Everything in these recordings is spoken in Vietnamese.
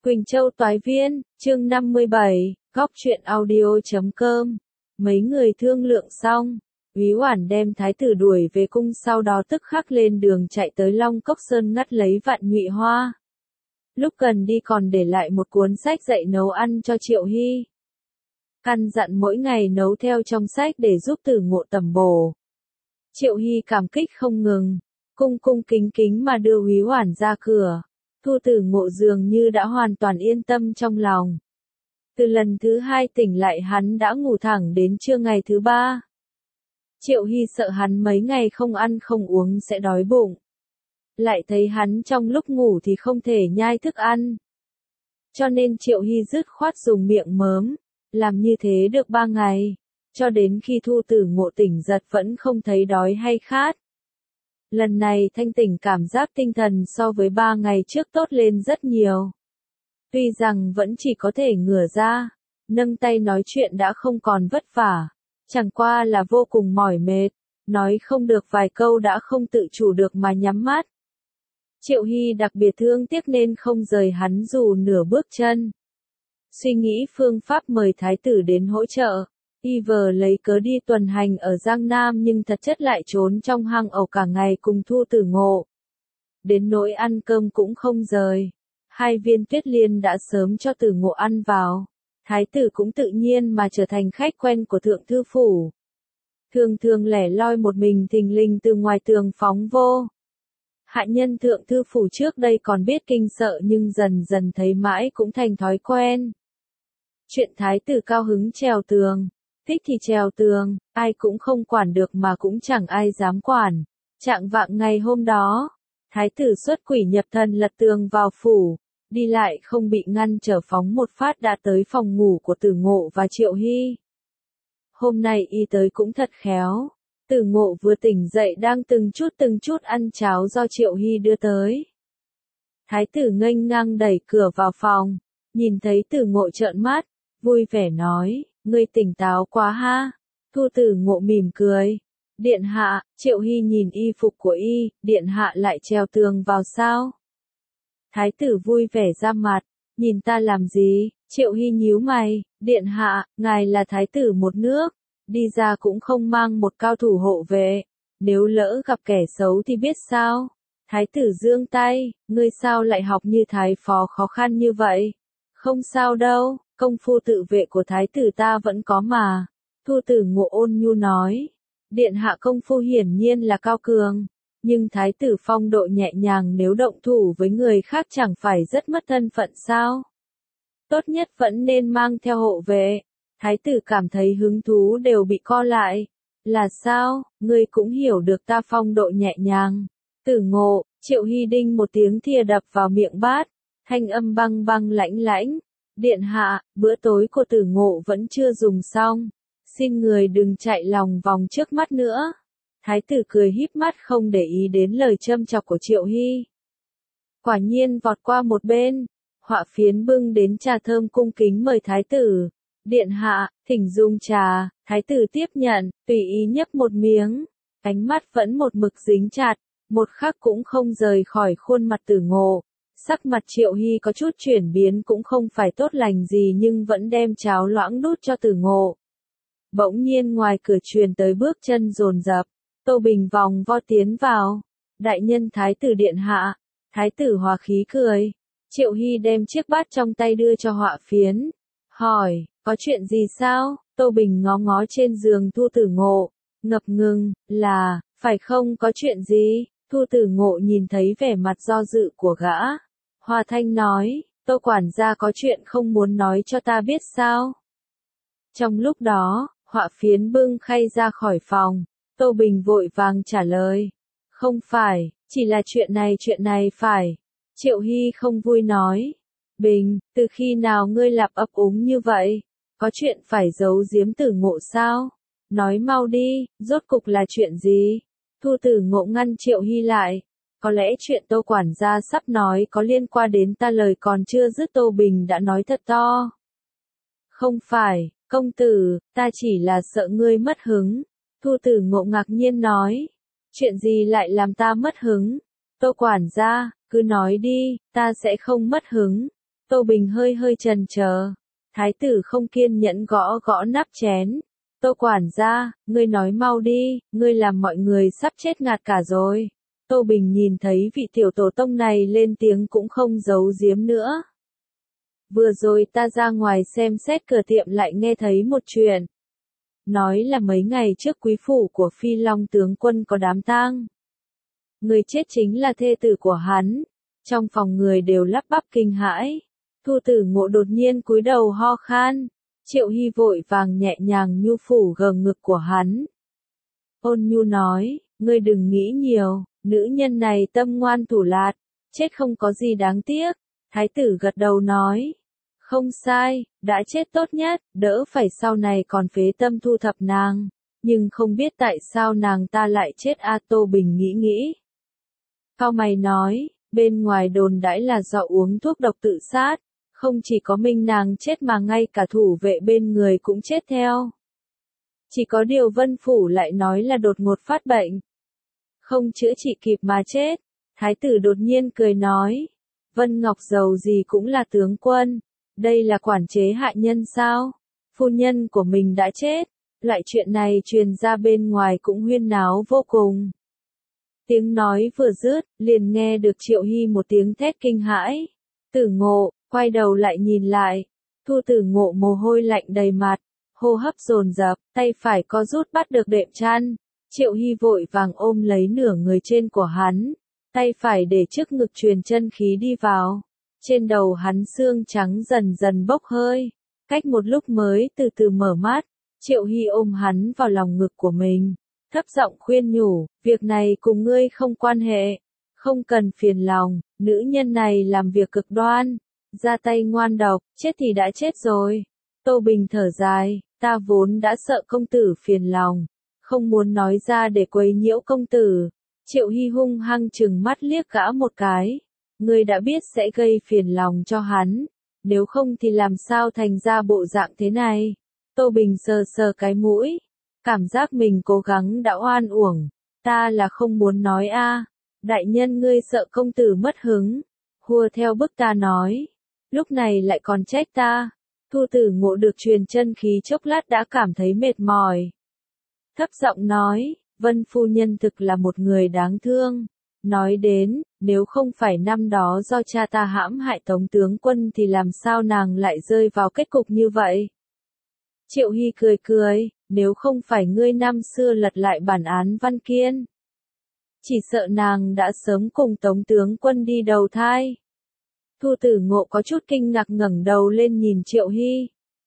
Quỳnh Châu Toái Viên, chương 57, góc truyện audio.com. Mấy người thương lượng xong, Úy Oản đem thái tử đuổi về cung, sau đó tức khắc lên đường chạy tới Long Cốc Sơn ngắt lấy Vạn Nhụy Hoa. Lúc cần đi còn để lại một cuốn sách dạy nấu ăn cho Triệu Hy. Căn dặn mỗi ngày nấu theo trong sách để giúp Tử Ngộ tẩm bổ. Triệu Hy cảm kích không ngừng, cung cung kính kính mà đưa Úy Oản ra cửa. Thu Tử Ngộ dường như đã hoàn toàn yên tâm trong lòng. Từ lần thứ 2 tỉnh lại hắn đã ngủ thẳng đến trưa ngày thứ 3. Triệu Hy sợ hắn mấy ngày không ăn không uống sẽ đói bụng. Lại thấy hắn trong lúc ngủ thì không thể nhai thức ăn. Cho nên Triệu Hy dứt khoát dùng miệng mớm, làm như thế được 3 ngày. Cho đến khi Thu Tử Ngộ tỉnh giật vẫn không thấy đói hay khát. Lần này thanh tỉnh, cảm giác tinh thần so với 3 ngày trước tốt lên rất nhiều. Tuy rằng vẫn chỉ có thể ngửa ra, nâng tay nói chuyện đã không còn vất vả, chẳng qua là vô cùng mỏi mệt, nói không được vài câu đã không tự chủ được mà nhắm mắt. Triệu Hy đặc biệt thương tiếc nên không rời hắn dù nửa bước chân. Suy nghĩ phương pháp mời thái tử đến hỗ trợ. Y vờ lấy cớ đi tuần hành ở Giang Nam nhưng thật chất lại trốn trong hang ổ cả ngày cùng Thu Tử Ngộ. Đến nỗi ăn cơm cũng không rời. 2 viên Tuyết Liên đã sớm cho Tử Ngộ ăn vào. Thái tử cũng tự nhiên mà trở thành khách quen của Thượng Thư Phủ. Thường thường lẻ loi một mình thình lình từ ngoài tường phóng vô. Hạ nhân Thượng Thư Phủ trước đây còn biết kinh sợ nhưng dần dần thấy mãi cũng thành thói quen. Chuyện thái tử cao hứng trèo tường. Thích thì trèo tường, ai cũng không quản được mà cũng chẳng ai dám quản. Trạng vạng ngày hôm đó, thái tử xuất quỷ nhập thần lật tường vào phủ, đi lại không bị ngăn trở phóng một phát đã tới phòng ngủ của Tử Ngộ và Triệu Hy. Hôm nay y tới cũng thật khéo. Tử Ngộ vừa tỉnh dậy đang từng chút ăn cháo do Triệu Hy đưa tới. Thái tử nghênh ngang đẩy cửa vào phòng, nhìn thấy Tử Ngộ trợn mắt, vui vẻ nói. Ngươi tỉnh táo quá ha. Thu Tử Ngộ mỉm cười. Điện hạ, Triệu Hy nhìn y phục của y, điện hạ lại trèo tường vào sao? Thái tử vui vẻ ra mặt, nhìn ta làm gì? Triệu Hy nhíu mày, điện hạ, ngài là thái tử một nước, đi ra cũng không mang một cao thủ hộ vệ, nếu lỡ gặp kẻ xấu thì biết sao? Thái tử giương tay, ngươi sao lại học như thái phó khó khăn như vậy? Không sao đâu. Công phu tự vệ của thái tử ta vẫn có mà. Thu Tử Ngộ ôn nhu nói. Điện hạ công phu hiển nhiên là cao cường. Nhưng thái tử phong độ nhẹ nhàng, nếu động thủ với người khác chẳng phải rất mất thân phận sao? Tốt nhất vẫn nên mang theo hộ vệ. Thái tử cảm thấy hứng thú đều bị co lại. Là sao, ngươi cũng hiểu được ta phong độ nhẹ nhàng. Tử Ngộ, Triệu Hy đinh một tiếng thìa đập vào miệng bát. Thanh âm băng băng lãnh lãnh. Điện hạ, bữa tối của Tử Ngộ vẫn chưa dùng xong. Xin người đừng chạy lòng vòng trước mắt nữa. Thái tử cười híp mắt không để ý đến lời châm chọc của Triệu Hy. Quả nhiên vọt qua một bên. Họa Phiến bưng đến trà thơm cung kính mời thái tử. Điện hạ, thỉnh dùng trà. Thái tử tiếp nhận, tùy ý nhấp một miếng. Ánh mắt vẫn một mực dính chặt. Một khắc cũng không rời khỏi khuôn mặt Tử Ngộ. Sắc mặt Triệu Hy có chút chuyển biến cũng không phải tốt lành gì nhưng vẫn đem cháo loãng đút cho Tử Ngộ. Bỗng nhiên ngoài cửa truyền tới bước chân dồn dập, Tô Bình vòng vo tiến vào. Đại nhân thái tử điện hạ. Thái tử hòa khí cười. Triệu Hy đem chiếc bát trong tay đưa cho Họa Phiến. Hỏi, có chuyện gì sao? Tô Bình ngó ngó trên giường Thu Tử Ngộ. Ngập ngừng, là, phải không có chuyện gì? Thu Tử Ngộ nhìn thấy vẻ mặt do dự của gã. Hòa thanh nói, Tô quản gia có chuyện không muốn nói cho ta biết sao? Trong lúc đó, Họa Phiến bưng khay ra khỏi phòng. Tô Bình vội vàng trả lời. Không phải, chỉ là chuyện này phải. Triệu Hy không vui nói. Bình, từ khi nào ngươi lặp ấp úng như vậy? Có chuyện phải giấu giếm Tử Ngộ sao? Nói mau đi, rốt cục là chuyện gì? Thu Tử Ngộ ngăn Triệu Hy lại. Có lẽ chuyện Tô quản gia sắp nói có liên quan đến ta, lời còn chưa dứt Tô Bình đã nói thật to. Không phải, công tử, ta chỉ là sợ ngươi mất hứng. Thu Tử Ngộ ngạc nhiên nói. Chuyện gì lại làm ta mất hứng? Tô quản gia, cứ nói đi, ta sẽ không mất hứng. Tô Bình hơi hơi chần chờ. Thái tử không kiên nhẫn gõ gõ nắp chén. Tô quản gia, ngươi nói mau đi, ngươi làm mọi người sắp chết ngạt cả rồi. Tô Bình nhìn thấy vị tiểu tổ tông này lên tiếng cũng không giấu giếm nữa. Vừa rồi ta ra ngoài xem xét cửa tiệm lại nghe thấy một chuyện. Nói là mấy ngày trước quý phủ của Phi Long tướng quân có đám tang. Người chết chính là thê tử của hắn. Trong phòng người đều lắp bắp kinh hãi. Thu Tử Ngộ đột nhiên cúi đầu ho khan. Triệu Hy vội vàng nhẹ nhàng nhu phủ gờ ngực của hắn. Ôn nhu nói, ngươi đừng nghĩ nhiều, nữ nhân này tâm ngoan thủ lạt, chết không có gì đáng tiếc. Thái tử gật đầu nói, không sai, đã chết tốt nhất, đỡ phải sau này còn phế tâm thu thập nàng. Nhưng không biết tại sao nàng ta lại chết a. Tô Bình nghĩ. Cao mày nói, bên ngoài đồn đãi là do uống thuốc độc tự sát. Không chỉ có mình nàng chết mà ngay cả thủ vệ bên người cũng chết theo. Chỉ có điều Vân Phủ lại nói là đột ngột phát bệnh. Không chữa trị kịp mà chết. Thái tử đột nhiên cười nói. Vân Ngọc giàu gì cũng là tướng quân. Đây là quản chế hạ nhân sao? Phu nhân của mình đã chết. Loại chuyện này truyền ra bên ngoài cũng huyên náo vô cùng. Tiếng nói vừa dứt, liền nghe được Triệu Hy một tiếng thét kinh hãi. Tử Ngộ, quay đầu lại nhìn lại. Thu Tử Ngộ mồ hôi lạnh đầy mặt, hô hấp dồn dập, tay phải co rút bắt được đệm chăn. Triệu Hy vội vàng ôm lấy nửa người trên của hắn, tay phải để trước ngực truyền chân khí đi vào. Trên đầu hắn xương trắng dần dần bốc hơi, cách một lúc mới từ từ mở mắt. Triệu Hy ôm hắn vào lòng ngực của mình, thấp giọng khuyên nhủ, việc này cùng ngươi không quan hệ, không cần phiền lòng, nữ nhân này làm việc cực đoan, ra tay ngoan độc, chết thì đã chết rồi. Tô Bình thở dài, ta vốn đã sợ công tử phiền lòng, không muốn nói ra để quấy nhiễu công tử. Triệu Hy hung hăng trừng mắt liếc gã một cái, ngươi đã biết sẽ gây phiền lòng cho hắn, nếu không thì làm sao thành ra bộ dạng thế này. Tô Bình sờ sờ cái mũi, cảm giác mình cố gắng đã oan uổng, ta là không muốn nói a. Đại nhân ngươi sợ công tử mất hứng, hùa theo bức ta nói, lúc này lại còn trách ta. Thu Tử Ngộ được truyền chân khí chốc lát đã cảm thấy mệt mỏi. Thấp giọng nói, Vân phu nhân thực là một người đáng thương. Nói đến, nếu không phải năm đó do cha ta hãm hại Tống tướng quân thì làm sao nàng lại rơi vào kết cục như vậy? Triệu Hy cười, nếu không phải ngươi năm xưa lật lại bản án Văn Kiên, chỉ sợ nàng đã sớm cùng Tống tướng quân đi đầu thai. Thu Tử Ngộ có chút kinh ngạc ngẩng đầu lên nhìn Triệu Hy.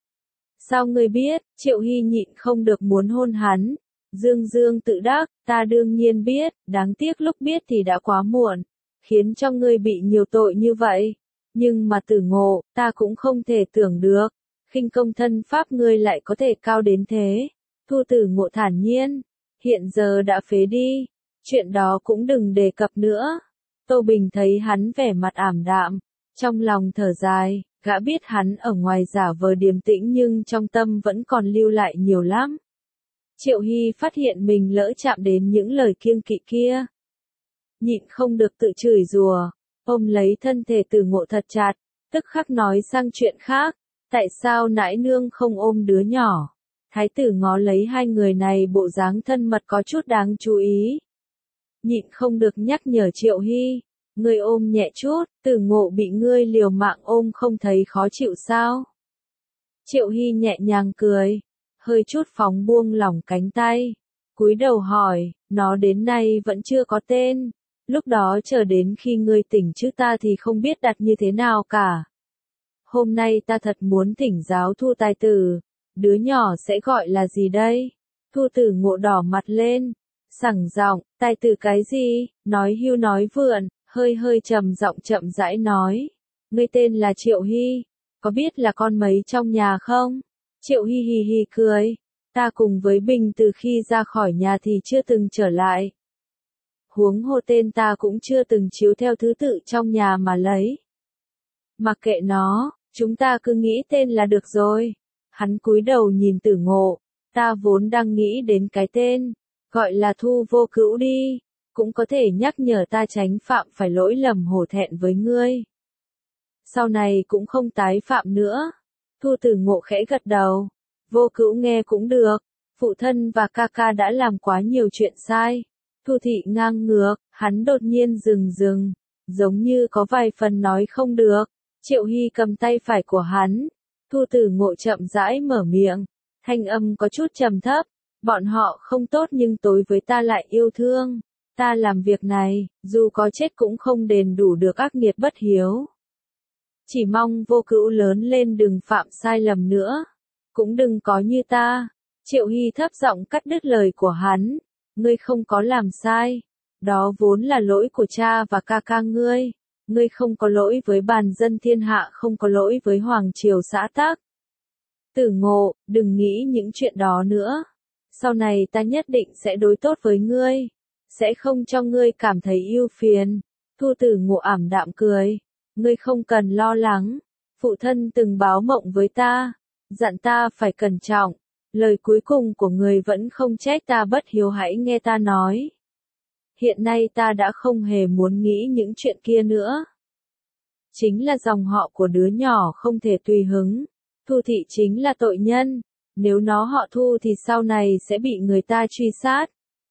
Sao ngươi biết? Triệu Hy nhịn không được muốn hôn hắn. Dương dương tự đắc, ta đương nhiên biết, đáng tiếc lúc biết thì đã quá muộn, khiến cho ngươi bị nhiều tội như vậy. Nhưng mà Tử Ngộ, ta cũng không thể tưởng được, khinh công thân pháp ngươi lại có thể cao đến thế. Thu Tử Ngộ thản nhiên, hiện giờ đã phế đi, chuyện đó cũng đừng đề cập nữa. Tô Bình thấy hắn vẻ mặt ảm đạm, trong lòng thở dài, gã biết hắn ở ngoài giả vờ điềm tĩnh nhưng trong tâm vẫn còn lưu lại nhiều lắm. Triệu Hy phát hiện mình lỡ chạm đến những lời kiêng kỵ kia. Nhịn không được tự chửi rủa, ôm lấy thân thể Tử Ngộ thật chặt, tức khắc nói sang chuyện khác, tại sao nãi nương không ôm đứa nhỏ? Thái tử ngó lấy hai người này bộ dáng thân mật có chút đáng chú ý. Nhịn không được nhắc nhở Triệu Hy, ngươi ôm nhẹ chút, Tử Ngộ bị ngươi liều mạng ôm không thấy khó chịu sao? Triệu Hy nhẹ nhàng cười, hơi chút phóng buông lỏng cánh tay, cúi đầu hỏi, nó đến nay vẫn chưa có tên, lúc đó chờ đến khi ngươi tỉnh chứ ta thì không biết đặt như thế nào cả. Hôm nay ta thật muốn thỉnh giáo Thu tài tử, đứa nhỏ sẽ gọi là gì đây? Thu Tử Ngộ đỏ mặt lên, sẳng giọng, tài tử cái gì? Nói hưu nói vượn, hơi trầm giọng chậm rãi nói, ngươi tên là Triệu Hy, có biết là con mấy trong nhà không? Triệu Hy hì hì cười, ta cùng với Bình từ khi ra khỏi nhà thì chưa từng trở lại. Huống hồ tên ta cũng chưa từng chiếu theo thứ tự trong nhà mà lấy. Mặc kệ nó, chúng ta cứ nghĩ tên là được rồi. Hắn cúi đầu nhìn Tử Ngộ, ta vốn đang nghĩ đến cái tên, gọi là Thu Vô Cữu đi, cũng có thể nhắc nhở ta tránh phạm phải lỗi lầm hổ thẹn với ngươi. sau này cũng không tái phạm nữa. Thu Tử Ngộ khẽ gật đầu. Vô Cữu nghe cũng được, phụ thân và ca ca đã làm quá nhiều chuyện sai. Thu Thị ngang ngược, hắn đột nhiên dừng, giống như có vài phần nói không được. Triệu Hy cầm tay phải của hắn. Thu Tử Ngộ chậm rãi mở miệng, thanh âm có chút trầm thấp. Bọn họ không tốt nhưng đối với ta lại yêu thương. Ta làm việc này, dù có chết cũng không đền đủ được ác nghiệt bất hiếu. Chỉ mong Vô Cữu lớn lên đừng phạm sai lầm nữa. Cũng đừng có như ta. Triệu Hy thấp giọng cắt đứt lời của hắn. Ngươi không có làm sai. Đó vốn là lỗi của cha và ca ca ngươi. Ngươi không có lỗi với bàn dân thiên hạ, không có lỗi với hoàng triều xã tắc. Tử Ngộ, đừng nghĩ những chuyện đó nữa. Sau này ta nhất định sẽ đối tốt với ngươi. Sẽ không cho ngươi cảm thấy ưu phiền. Thu Tử Ngộ ảm đạm cười. Ngươi không cần lo lắng. Phụ thân từng báo mộng với ta. Dặn ta phải cẩn trọng. Lời cuối cùng của người vẫn không trách ta bất hiếu, hãy nghe ta nói. Hiện nay ta đã không hề muốn nghĩ những chuyện kia nữa. Chính là dòng họ của đứa nhỏ không thể tùy hứng. Thu Thị chính là tội nhân. Nếu nó họ Thu thì sau này sẽ bị người ta truy sát.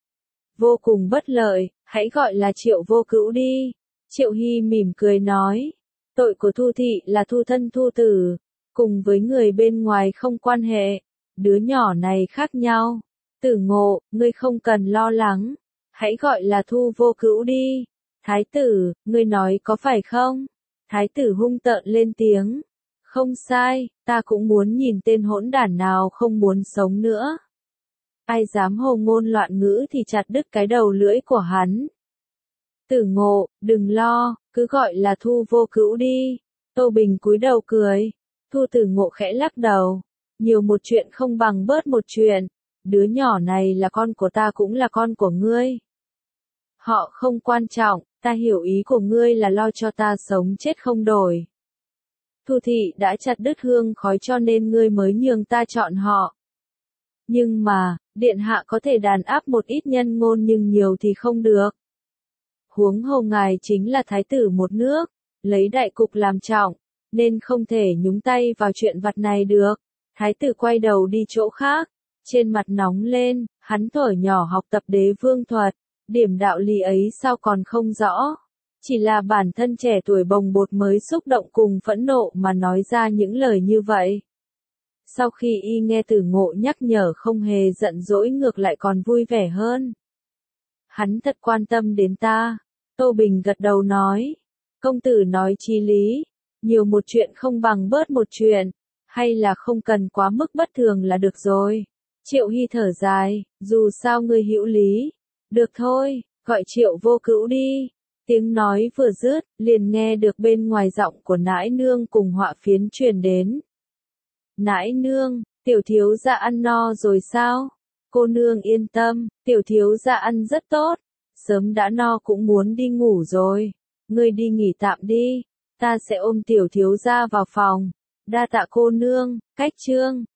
Vô cùng bất lợi, hãy gọi là Triệu Vô Cữu đi. Triệu Hy mỉm cười nói. Tội của Thu Thị là thu thân Thu Tử. Cùng với người bên ngoài không quan hệ. Đứa nhỏ này khác nhau. Tử Ngộ, ngươi không cần lo lắng. Hãy gọi là Thu Vô Cữu đi. Thái tử, ngươi nói có phải không? Thái tử hung tợn lên tiếng. Không sai, ta cũng muốn nhìn tên hỗn đản nào không muốn sống nữa. Ai dám hồ ngôn loạn ngữ thì chặt đứt cái đầu lưỡi của hắn. Tử Ngộ, đừng lo, cứ gọi là Thu Vô Cữu đi. Tô Bình cúi đầu cười. Thu Tử Ngộ khẽ lắc đầu. Nhiều một chuyện không bằng bớt một chuyện. Đứa nhỏ này là con của ta cũng là con của ngươi. Họ không quan trọng, ta hiểu ý của ngươi là lo cho ta sống chết không đổi. Thu Thị đã chặt đứt hương khói cho nên ngươi mới nhường ta chọn họ. Nhưng mà, điện hạ có thể đàn áp một ít nhân ngôn nhưng nhiều thì không được. Huống hồ ngài chính là thái tử một nước, lấy đại cục làm trọng, nên không thể nhúng tay vào chuyện vặt này được. Thái tử quay đầu đi chỗ khác, trên mặt nóng lên, hắn thuở nhỏ học tập đế vương thuật, điểm đạo lý ấy sao còn không rõ. Chỉ là bản thân trẻ tuổi bồng bột mới xúc động cùng phẫn nộ mà nói ra những lời như vậy. Sau khi y nghe Tử Ngộ nhắc nhở không hề giận dỗi ngược lại còn vui vẻ hơn. Hắn thật quan tâm đến ta. Tô Bình gật đầu nói. Công tử nói chí lý. Nhiều một chuyện không bằng bớt một chuyện. Hay là không cần quá mức bất thường là được rồi. Triệu Hy thở dài. Dù sao ngươi hữu lý. Được thôi, gọi Triệu Vô Cữu đi. Tiếng nói vừa dứt, liền nghe được bên ngoài giọng của nãi nương cùng họa phiến truyền đến. Nãi nương, tiểu thiếu gia ăn no rồi sao? Cô nương yên tâm, tiểu thiếu gia ăn rất tốt. Sớm đã no cũng muốn đi ngủ rồi. Ngươi đi nghỉ tạm đi. Ta sẽ ôm tiểu thiếu gia vào phòng. Đa tạ cô nương, cách chương.